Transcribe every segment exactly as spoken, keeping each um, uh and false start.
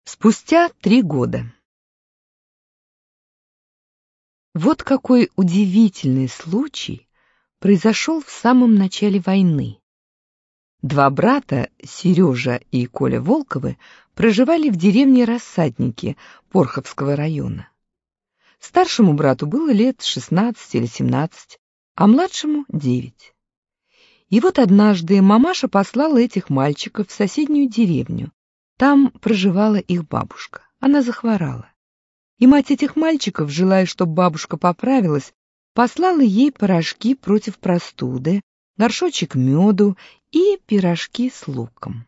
Спустя три года. Вот какой удивительный случай произошел в самом начале войны. Два брата, Сережа и Коля Волковы, проживали в деревне Рассадники Порховского района. Старшему брату было лет шестнадцать или семнадцать, а младшему — девять. И вот однажды мамаша послала этих мальчиков в соседнюю деревню. Там проживала их бабушка. Она захворала. И мать этих мальчиков, желая, чтобы бабушка поправилась, послала ей порошки против простуды, горшочек меду и пирожки с луком.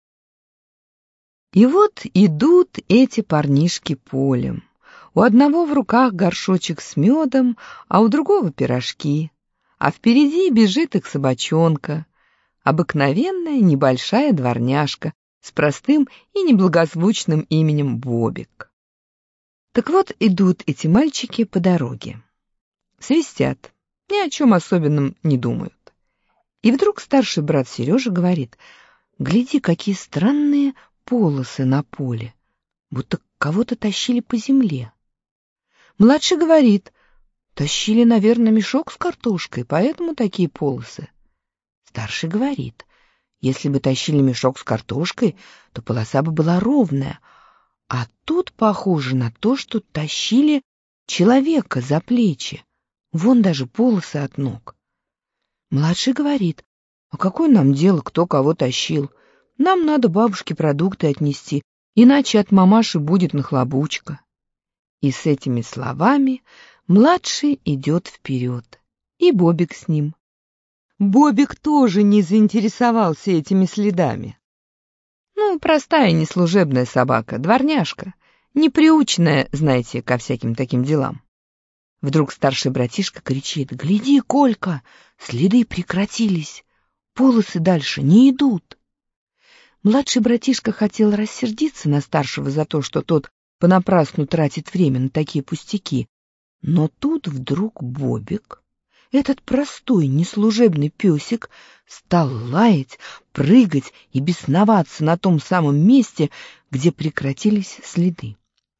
И вот идут эти парнишки полем. У одного в руках горшочек с медом, а у другого пирожки. А впереди бежит их собачонка, обыкновенная небольшая дворняжка с простым и неблагозвучным именем Бобик. Так вот, идут эти мальчики по дороге. Свистят, ни о чем особенном не думают. И вдруг старший брат Сережа говорит: «Гляди, какие странные полосы на поле, будто кого-то тащили по земле». Младший говорит: «Тащили, наверное, мешок с картошкой, поэтому такие полосы». Старший говорит: «Если бы тащили мешок с картошкой, то полоса бы была ровная, а тут похоже на то, что тащили человека за плечи. Вон даже полосы от ног». Младший говорит: «А какое нам дело, кто кого тащил? Нам надо бабушке продукты отнести, иначе от мамаши будет нахлобучка». И с этими словами младший идет вперед, и Бобик с ним. Бобик тоже не заинтересовался этими следами. Ну, простая неслужебная собака, дворняжка, неприученная, знаете, ко всяким таким делам. Вдруг старший братишка кричит: «Гляди, Колька, следы прекратились, полосы дальше не идут». Младший братишка хотел рассердиться на старшего за то, что тот понапрасну тратит время на такие пустяки, но тут вдруг Бобик, этот простой неслужебный песик, стал лаять, прыгать и бесноваться на том самом месте, где прекратились следы.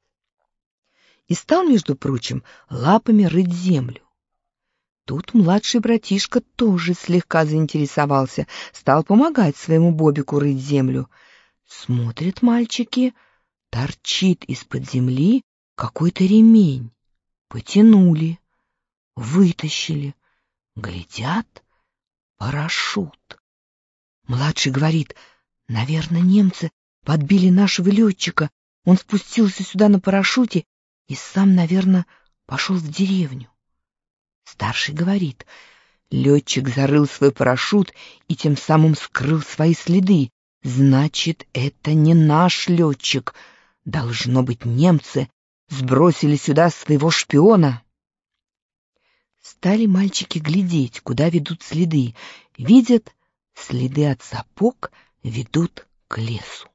И стал, между прочим, лапами рыть землю. Тут младший братишка тоже слегка заинтересовался, стал помогать своему Бобику рыть землю. Смотрят мальчики, торчит из-под земли какой-то ремень. Потянули, вытащили, глядят — парашют. Младший говорит: «Наверное, немцы подбили нашего летчика. Он спустился сюда на парашюте и сам, наверное, пошел в деревню». Старший говорит: «Летчик зарыл свой парашют и тем самым скрыл свои следы. Значит, это не наш летчик. Должно быть, немцы сбросили сюда своего шпиона». Стали мальчики глядеть, куда ведут следы. Видят, следы от сапог ведут к лесу.